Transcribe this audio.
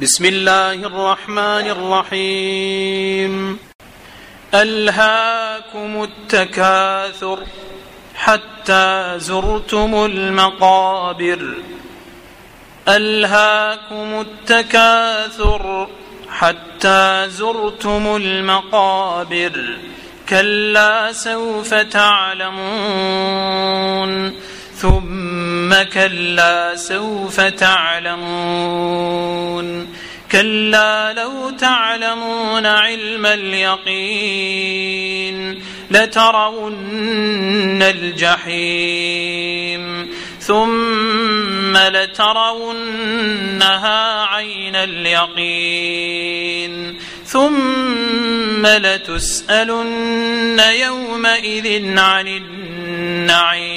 بسم الله الرحمن الرحيم. ألهاكم التكاثر حتى زرتم المقابر. ألهاكم التكاثر حتى زرتم المقابر. كلا سوف تعلمون ثم كلا سوف تعلمون. كلا لو تعلمون علم اليقين لترون الجحيم ثم لترونها عين اليقين ثم لتسألن يومئذ عن النعيم.